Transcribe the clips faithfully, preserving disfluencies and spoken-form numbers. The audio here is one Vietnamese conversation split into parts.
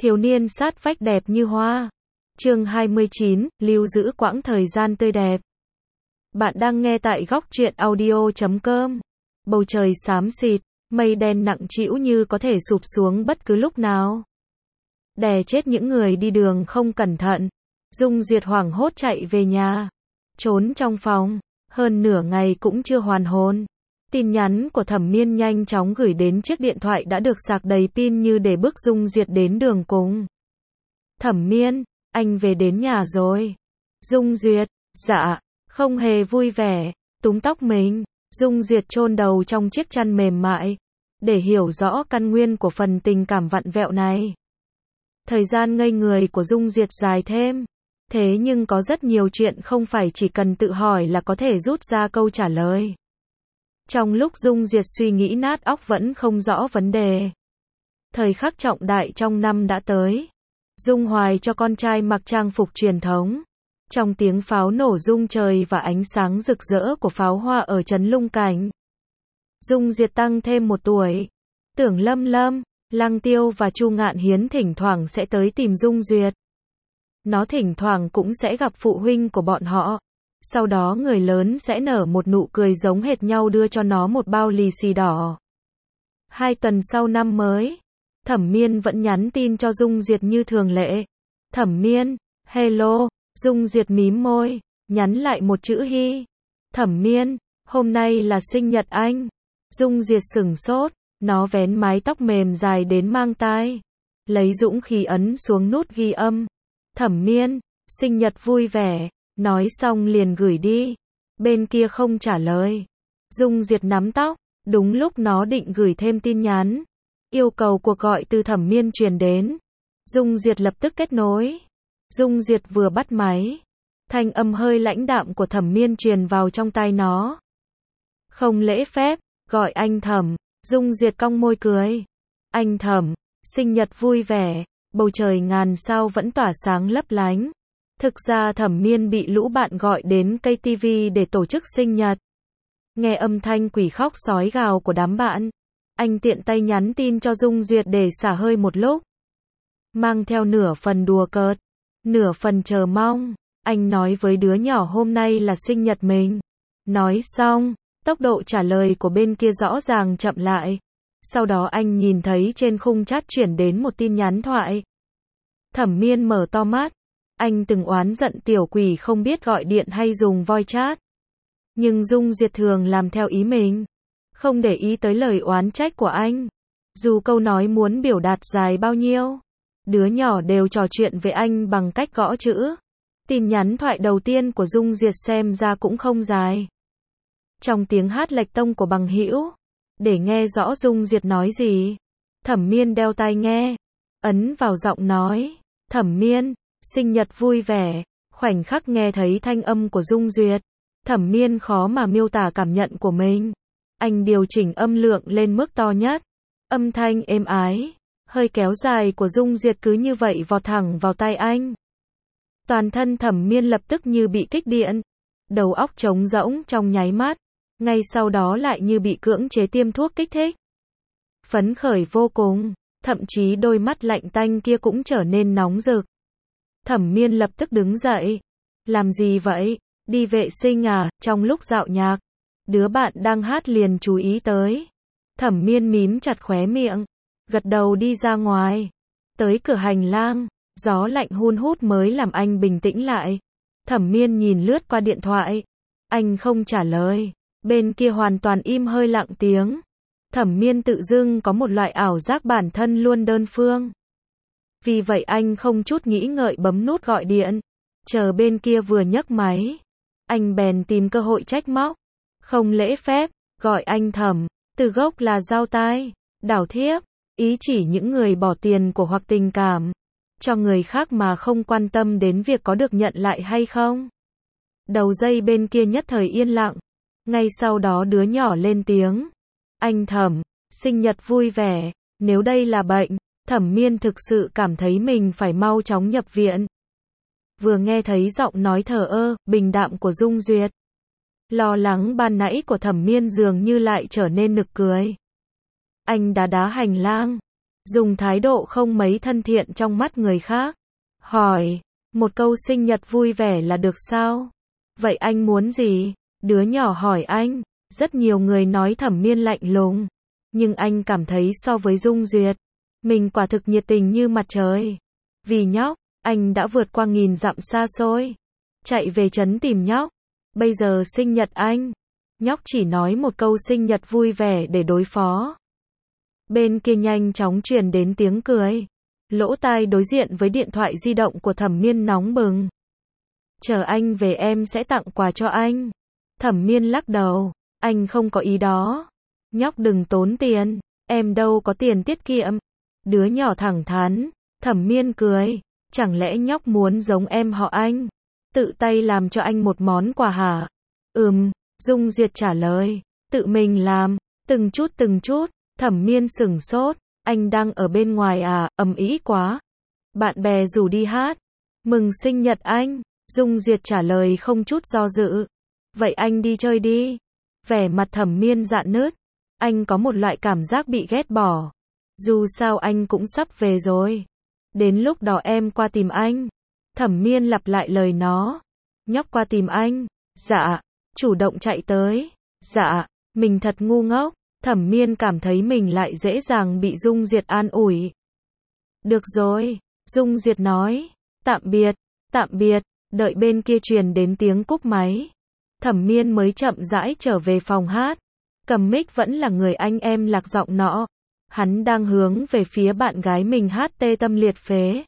Thiếu niên sát vách đẹp như hoa. Chương hai mươi chín, lưu giữ quãng thời gian tươi đẹp. Bạn đang nghe tại góc truyện audio chấm com. Bầu trời xám xịt, mây đen nặng trĩu như có thể sụp xuống bất cứ lúc nào. Đè chết những người đi đường không cẩn thận. Dung Duyệt hoảng hốt chạy về nhà. Trốn trong phòng, hơn nửa ngày cũng chưa hoàn hồn. Tin nhắn của Thẩm Miên nhanh chóng gửi đến chiếc điện thoại đã được sạc đầy pin như để bước Dung Duyệt đến đường cùng. Thẩm Miên, anh về đến nhà rồi. Dung Duyệt, dạ, không hề vui vẻ, túm tóc mình. Dung Duyệt chôn đầu trong chiếc chăn mềm mại, để hiểu rõ căn nguyên của phần tình cảm vặn vẹo này. Thời gian ngây người của Dung Duyệt dài thêm. Thế nhưng có rất nhiều chuyện không phải chỉ cần tự hỏi là có thể rút ra câu trả lời. Trong lúc Dung Duyệt suy nghĩ nát óc vẫn không rõ vấn đề. Thời khắc trọng đại trong năm đã tới. Dung Hoài cho con trai mặc trang phục truyền thống. Trong tiếng pháo nổ rung trời và ánh sáng rực rỡ của pháo hoa ở trấn Lung Cảnh. Dung Duyệt tăng thêm một tuổi. Tưởng Lâm Lâm, Lăng Tiêu và Chu Ngạn Hiến thỉnh thoảng sẽ tới tìm Dung Duyệt. Nó thỉnh thoảng cũng sẽ gặp phụ huynh của bọn họ. Sau đó người lớn sẽ nở một nụ cười giống hệt nhau đưa cho nó một bao lì xì đỏ. Hai tuần sau năm mới, Thẩm Miên vẫn nhắn tin cho Dung Duyệt như thường lệ. Thẩm Miên, hello. Dung Duyệt mím môi, nhắn lại một chữ hi. Thẩm Miên, hôm nay là sinh nhật anh. Dung Duyệt sửng sốt, nó vén mái tóc mềm dài đến mang tai. Lấy dũng khí ấn xuống nút ghi âm. Thẩm Miên, sinh nhật vui vẻ. Nói xong liền gửi đi. Bên kia không trả lời. Dung Duyệt nắm tóc. Đúng lúc nó định gửi thêm tin nhắn. Yêu cầu cuộc gọi từ Thẩm Miên truyền đến. Dung Duyệt lập tức kết nối. Dung Duyệt vừa bắt máy. Thanh âm hơi lãnh đạm của Thẩm Miên truyền vào trong tai nó. Không lễ phép, gọi anh Thẩm. Dung Duyệt cong môi cười. Anh Thẩm, sinh nhật vui vẻ. Bầu trời ngàn sao vẫn tỏa sáng lấp lánh. Thực ra Thẩm Miên bị lũ bạn gọi đến ca tê vê để tổ chức sinh nhật. Nghe âm thanh quỷ khóc sói gào của đám bạn, anh tiện tay nhắn tin cho Dung Duyệt để xả hơi một lúc. Mang theo nửa phần đùa cợt, nửa phần chờ mong, anh nói với đứa nhỏ hôm nay là sinh nhật mình. Nói xong, tốc độ trả lời của bên kia rõ ràng chậm lại. Sau đó anh nhìn thấy trên khung chat chuyển đến một tin nhắn thoại. Thẩm Miên mở to mắt. Anh từng oán giận tiểu quỷ không biết gọi điện hay dùng voice chat. Nhưng Dung Duyệt thường làm theo ý mình. Không để ý tới lời oán trách của anh. Dù câu nói muốn biểu đạt dài bao nhiêu. Đứa nhỏ đều trò chuyện với anh bằng cách gõ chữ. Tin nhắn thoại đầu tiên của Dung Duyệt xem ra cũng không dài. Trong tiếng hát lệch tông của bằng hữu. Để nghe rõ Dung Duyệt nói gì. Thẩm Miên đeo tai nghe. Ấn vào giọng nói. Thẩm Miên, sinh nhật vui vẻ. Khoảnh khắc nghe thấy thanh âm của Dung Duyệt. Thẩm Miên khó mà miêu tả cảm nhận của mình. Anh điều chỉnh âm lượng lên mức to nhất. Âm thanh êm ái, hơi kéo dài của Dung Duyệt cứ như vậy vọt thẳng vào tai anh. Toàn thân Thẩm Miên lập tức như bị kích điện. Đầu óc trống rỗng trong nháy mắt. Ngay sau đó lại như bị cưỡng chế tiêm thuốc kích thích. Phấn khởi vô cùng. Thậm chí đôi mắt lạnh tanh kia cũng trở nên nóng rực. Thẩm Miên lập tức đứng dậy. Làm gì vậy? Đi vệ sinh à? Trong lúc dạo nhạc, đứa bạn đang hát liền chú ý tới. Thẩm Miên mím chặt khóe miệng, gật đầu đi ra ngoài. Tới cửa hành lang, gió lạnh hun hút mới làm anh bình tĩnh lại. Thẩm Miên nhìn lướt qua điện thoại. Anh không trả lời. Bên kia hoàn toàn im hơi lặng tiếng. Thẩm Miên tự dưng có một loại ảo giác bản thân luôn đơn phương. Vì vậy anh không chút nghĩ ngợi bấm nút gọi điện. Chờ bên kia vừa nhấc máy. Anh bèn tìm cơ hội trách móc. Không lễ phép, gọi anh Thẩm. Từ gốc là dao tai, đảo thiếp. Ý chỉ những người bỏ tiền của hoặc tình cảm. Cho người khác mà không quan tâm đến việc có được nhận lại hay không. Đầu dây bên kia nhất thời yên lặng. Ngay sau đó đứa nhỏ lên tiếng. Anh Thẩm, sinh nhật vui vẻ. Nếu đây là bệnh, Thẩm Miên thực sự cảm thấy mình phải mau chóng nhập viện. Vừa nghe thấy giọng nói thờ ơ, bình đạm của Dung Duyệt. Lo lắng ban nãy của Thẩm Miên dường như lại trở nên nực cười. Anh đá đá hành lang. dùng thái độ không mấy thân thiện trong mắt người khác. Hỏi, một câu sinh nhật vui vẻ là được sao? Vậy anh muốn gì? Đứa nhỏ hỏi anh. Rất nhiều người nói Thẩm Miên lạnh lùng. Nhưng anh cảm thấy so với Dung Duyệt, mình quả thực nhiệt tình như mặt trời. Vì nhóc, anh đã vượt qua nghìn dặm xa xôi. Chạy về trấn tìm nhóc. Bây giờ sinh nhật anh. Nhóc chỉ nói một câu sinh nhật vui vẻ để đối phó. Bên kia nhanh chóng truyền đến tiếng cười. Lỗ tai đối diện với điện thoại di động của Thẩm Miên nóng bừng. Chờ anh về em sẽ tặng quà cho anh. Thẩm Miên lắc đầu. Anh không có ý đó. Nhóc đừng tốn tiền. Em đâu có tiền tiết kiệm. Đứa nhỏ thẳng thắn. Thẩm Miên cười. Chẳng lẽ nhóc muốn giống em họ anh? Tự tay làm cho anh một món quà hả? Ừm, Dung Duyệt trả lời. Tự mình làm. Từng chút từng chút. Thẩm Miên sửng sốt. Anh đang ở bên ngoài à, ầm ĩ quá. Bạn bè rủ đi hát. Mừng sinh nhật anh. Dung Duyệt trả lời không chút do dự. Vậy anh đi chơi đi. Vẻ mặt Thẩm Miên rạn nứt. Anh có một loại cảm giác bị ghét bỏ. Dù sao anh cũng sắp về rồi. Đến lúc đó em qua tìm anh. Thẩm Miên lặp lại lời nó. Nhóc qua tìm anh. Dạ. Chủ động chạy tới. Dạ. Mình thật ngu ngốc. Thẩm Miên cảm thấy mình lại dễ dàng bị Dung Duyệt an ủi. Được rồi. Dung Duyệt nói. Tạm biệt. Tạm biệt. Đợi bên kia truyền đến tiếng cúp máy. Thẩm Miên mới chậm rãi trở về phòng hát. Cầm mic vẫn là người anh em lạc giọng nọ. Hắn đang hướng về phía bạn gái mình hát tê tâm liệt phế.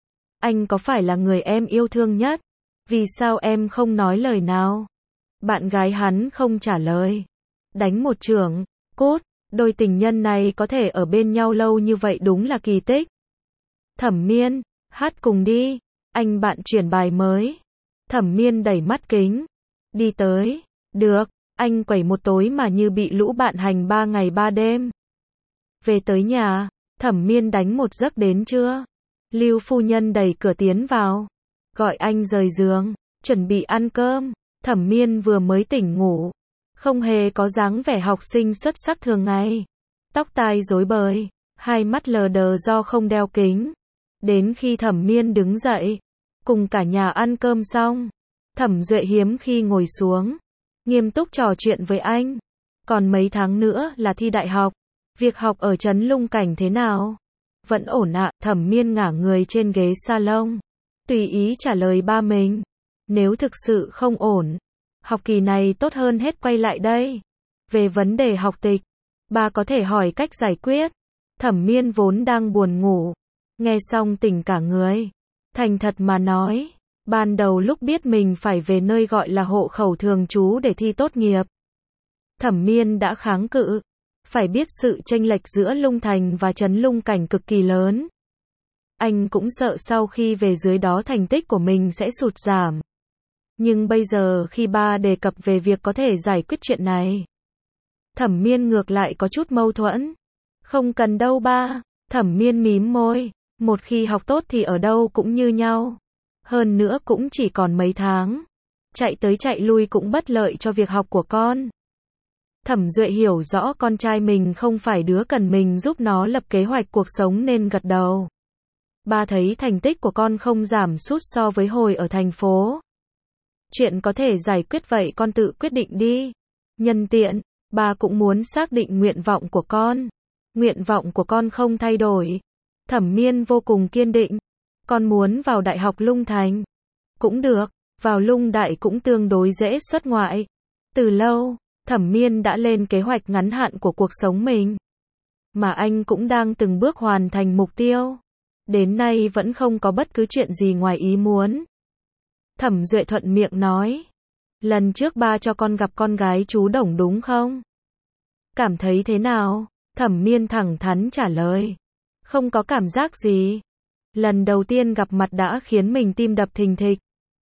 Anh có phải là người em yêu thương nhất? Vì sao em không nói lời nào? Bạn gái hắn không trả lời. Đánh một chưởng. Cút. Đôi tình nhân này có thể ở bên nhau lâu như vậy đúng là kỳ tích. Thẩm Miên, hát cùng đi. Anh bạn chuyển bài mới. Thẩm Miên đẩy mắt kính. Đi tới. Được. Anh quẩy một tối mà như bị lũ bạn hành ba ngày ba đêm. Về tới nhà, Thẩm Miên đánh một giấc đến trưa. Lưu phu nhân đẩy cửa tiến vào. Gọi anh rời giường. Chuẩn bị ăn cơm. Thẩm Miên vừa mới tỉnh ngủ. Không hề có dáng vẻ học sinh xuất sắc thường ngày. Tóc tai rối bời. Hai mắt lờ đờ do không đeo kính. Đến khi Thẩm Miên đứng dậy. Cùng cả nhà ăn cơm xong. Thẩm Duệ hiếm khi ngồi xuống. Nghiêm túc trò chuyện với anh. Còn mấy tháng nữa là thi đại học. Việc học ở trấn Lung Cảnh thế nào? Vẫn ổn ạ. Thẩm Miên ngả người trên ghế salon. Tùy ý trả lời ba mình. Nếu thực sự không ổn. Học kỳ này tốt hơn hết quay lại đây. Về vấn đề học tịch. Ba có thể hỏi cách giải quyết. Thẩm Miên vốn đang buồn ngủ. Nghe xong tỉnh cả người. Thành thật mà nói. Ban đầu lúc biết mình phải về nơi gọi là hộ khẩu thường trú để thi tốt nghiệp. Thẩm Miên đã kháng cự. Phải biết sự chênh lệch giữa Lung Thành và trấn Lung Cảnh cực kỳ lớn. Anh cũng sợ sau khi về dưới đó thành tích của mình sẽ sụt giảm. Nhưng bây giờ khi ba đề cập về việc có thể giải quyết chuyện này. Thẩm Miên ngược lại có chút mâu thuẫn. Không cần đâu ba. Thẩm Miên mím môi. Một khi học tốt thì ở đâu cũng như nhau. Hơn nữa cũng chỉ còn mấy tháng. Chạy tới chạy lui cũng bất lợi cho việc học của con. Thẩm Duệ hiểu rõ con trai mình không phải đứa cần mình giúp nó lập kế hoạch cuộc sống nên gật đầu. Ba thấy thành tích của con không giảm sút so với hồi ở thành phố. Chuyện có thể giải quyết vậy con tự quyết định đi. Nhân tiện, ba cũng muốn xác định nguyện vọng của con. Nguyện vọng của con không thay đổi. Thẩm Miên vô cùng kiên định. Con muốn vào Đại học Lung Thành. Cũng được, vào Lung Đại cũng tương đối dễ xuất ngoại. Từ lâu, Thẩm Miên đã lên kế hoạch ngắn hạn của cuộc sống mình. Mà anh cũng đang từng bước hoàn thành mục tiêu. Đến nay vẫn không có bất cứ chuyện gì ngoài ý muốn. Thẩm Duệ thuận miệng nói. Lần trước ba cho con gặp con gái chú Đồng đúng không? Cảm thấy thế nào? Thẩm Miên thẳng thắn trả lời. Không có cảm giác gì. Lần đầu tiên gặp mặt đã khiến mình tim đập thình thịch.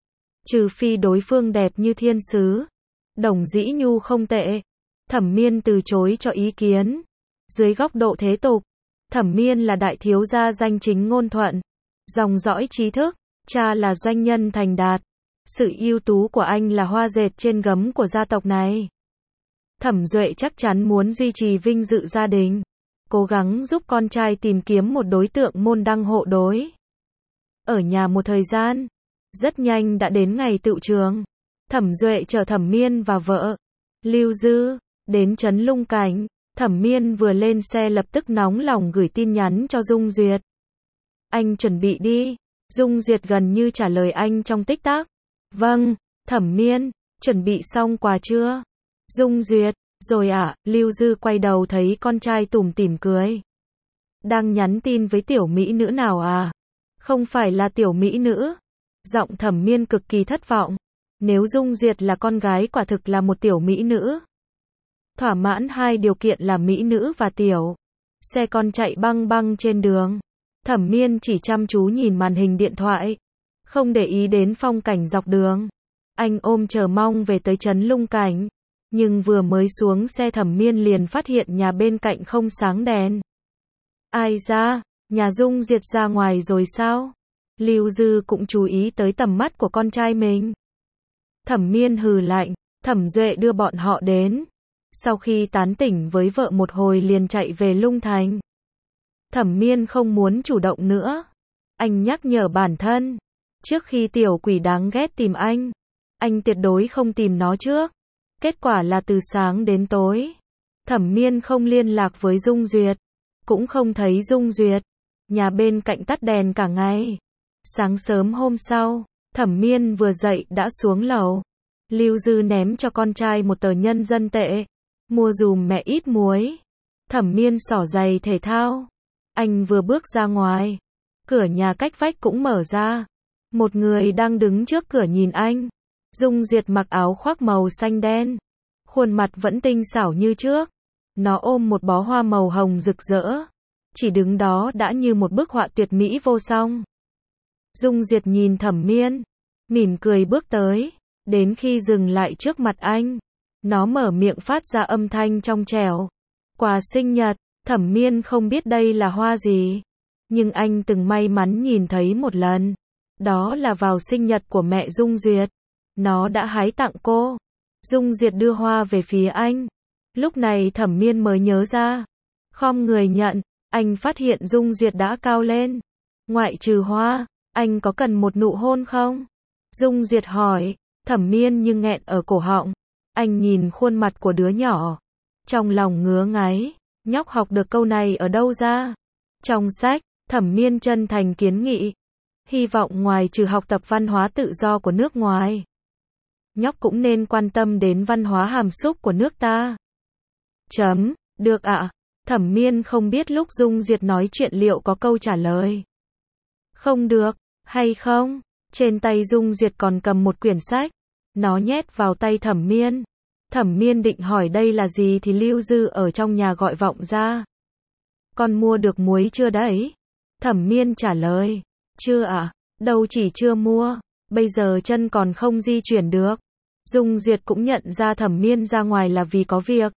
Trừ phi đối phương đẹp như thiên sứ. Đồng Dĩ Nhu không tệ. Thẩm Miên từ chối cho ý kiến. Dưới góc độ thế tục, Thẩm Miên là đại thiếu gia danh chính ngôn thuận. Dòng dõi trí thức. Cha là doanh nhân thành đạt. Sự ưu tú của anh là hoa dệt trên gấm của gia tộc này. Thẩm Duệ chắc chắn muốn duy trì vinh dự gia đình. cố gắng giúp con trai tìm kiếm một đối tượng môn đăng hộ đối. Ở nhà một thời gian, rất nhanh đã đến ngày tựu trường. Thẩm Duệ chở Thẩm Miên và vợ, Lưu Dư, đến trấn Lung Cảnh. Thẩm Miên vừa lên xe lập tức nóng lòng gửi tin nhắn cho Dung Duyệt. Anh chuẩn bị đi. Dung Duyệt gần như trả lời anh trong tích tắc. Vâng, Thẩm Miên, chuẩn bị xong quà chưa? Dung Duyệt, rồi ạ, à, Lưu Dư quay đầu thấy con trai tủm tỉm cười. Đang nhắn tin với tiểu mỹ nữ nào à? Không phải là tiểu mỹ nữ. Giọng Thẩm Miên cực kỳ thất vọng. Nếu Dung Duyệt là con gái quả thực là một tiểu mỹ nữ. Thỏa mãn hai điều kiện là mỹ nữ và tiểu. Xe con chạy băng băng trên đường. Thẩm Miên chỉ chăm chú nhìn màn hình điện thoại. Không để ý đến phong cảnh dọc đường. Anh ôm chờ mong về tới trấn Lung Cảnh. Nhưng vừa mới xuống xe Thẩm Miên liền phát hiện nhà bên cạnh không sáng đèn. Ai ra, nhà Dung Duyệt ra ngoài rồi sao? Lưu Dư cũng chú ý tới tầm mắt của con trai mình. Thẩm Miên hừ lạnh, Thẩm Duệ đưa bọn họ đến. Sau khi tán tỉnh với vợ một hồi liền chạy về Lung Thành. Thẩm Miên không muốn chủ động nữa. Anh nhắc nhở bản thân. Trước khi tiểu quỷ đáng ghét tìm anh, anh tuyệt đối không tìm nó trước. Kết quả là từ sáng đến tối, Thẩm Miên không liên lạc với Dung Duyệt. Cũng không thấy Dung Duyệt. Nhà bên cạnh tắt đèn cả ngày. Sáng sớm hôm sau, Thẩm Miên vừa dậy đã xuống lầu. Lưu Dư ném cho con trai một tờ nhân dân tệ. Mua dùm mẹ ít muối. Thẩm Miên xỏ giày thể thao. Anh vừa bước ra ngoài. Cửa nhà cách vách cũng mở ra. Một người đang đứng trước cửa nhìn anh. Dung Duyệt mặc áo khoác màu xanh đen. Khuôn mặt vẫn tinh xảo như trước. Nó ôm một bó hoa màu hồng rực rỡ. Chỉ đứng đó đã như một bức họa tuyệt mỹ vô song. Dung Duyệt nhìn Thẩm Miên. Mỉm cười bước tới. Đến khi dừng lại trước mặt anh. Nó mở miệng phát ra âm thanh trong trẻo. Quà sinh nhật. Thẩm Miên không biết đây là hoa gì. Nhưng anh từng may mắn nhìn thấy một lần. Đó là vào sinh nhật của mẹ Dung Duyệt. Nó đã hái tặng cô. Dung Duyệt đưa hoa về phía anh. Lúc này Thẩm Miên mới nhớ ra. Khom người nhận. Anh phát hiện Dung Duyệt đã cao lên. Ngoại trừ hoa, anh có cần một nụ hôn không? Dung Duyệt hỏi. Thẩm Miên nhưng nghẹn ở cổ họng. Anh nhìn khuôn mặt của đứa nhỏ. Trong lòng ngứa ngáy. Nhóc học được câu này ở đâu ra? Trong sách, Thẩm Miên chân thành kiến nghị. Hy vọng ngoài trừ học tập văn hóa tự do của nước ngoài, nhóc cũng nên quan tâm đến văn hóa hàm xúc của nước ta. Chấm, được ạ. À. Thẩm Miên không biết lúc Dung Duyệt nói chuyện liệu có câu trả lời. Không được, hay không? Trên tay Dung Duyệt còn cầm một quyển sách. Nó nhét vào tay Thẩm Miên. Thẩm Miên định hỏi đây là gì thì Lưu Dư ở trong nhà gọi vọng ra. Con mua được muối chưa đấy? Thẩm Miên trả lời. Chưa ạ, à? Đâu chỉ chưa mua. Bây giờ chân còn không di chuyển được. Dung Duyệt cũng nhận ra Thẩm Miên ra ngoài là vì có việc.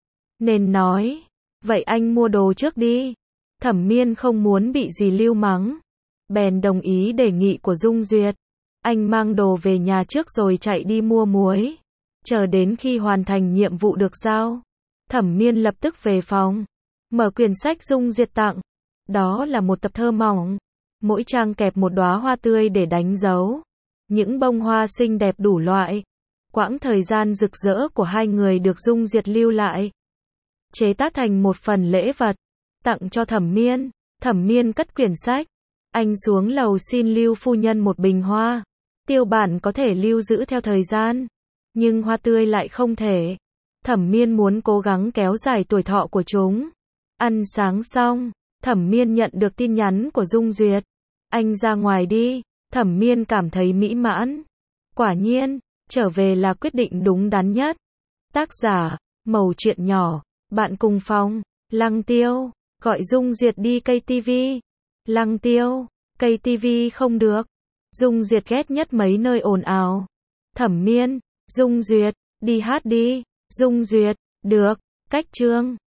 Nên nói. Vậy anh mua đồ trước đi. Thẩm Miên không muốn bị dì Lưu mắng. Bèn đồng ý đề nghị của Dung Duyệt. Anh mang đồ về nhà trước rồi chạy đi mua muối. Chờ đến khi hoàn thành nhiệm vụ được giao. Thẩm Miên lập tức về phòng. Mở quyển sách Dung Duyệt tặng. Đó là một tập thơ mỏng. Mỗi trang kẹp một đóa hoa tươi để đánh dấu. Những bông hoa xinh đẹp đủ loại. Quãng thời gian rực rỡ của hai người được Dung Duyệt lưu lại. Chế tác thành một phần lễ vật. Tặng cho Thẩm Miên. Thẩm Miên cất quyển sách. Anh xuống lầu xin Lưu phu nhân một bình hoa. Tiêu bản có thể lưu giữ theo thời gian. Nhưng hoa tươi lại không thể. Thẩm Miên muốn cố gắng kéo dài tuổi thọ của chúng. Ăn sáng xong, Thẩm Miên nhận được tin nhắn của Dung Duyệt. Anh ra ngoài đi. Thẩm Miên cảm thấy mỹ mãn. Quả nhiên, trở về là quyết định đúng đắn nhất. Tác giả, Mẩu Chuyện Nhỏ. Bạn cùng phòng, Lăng Tiêu. Gọi Dung Duyệt đi ca tê vê. Lăng Tiêu, ca tê vê không được. Dung Duyệt ghét nhất mấy nơi ồn ào. Thẩm Miên, Dung Duyệt, đi hát đi. Dung Duyệt, được, cách chương.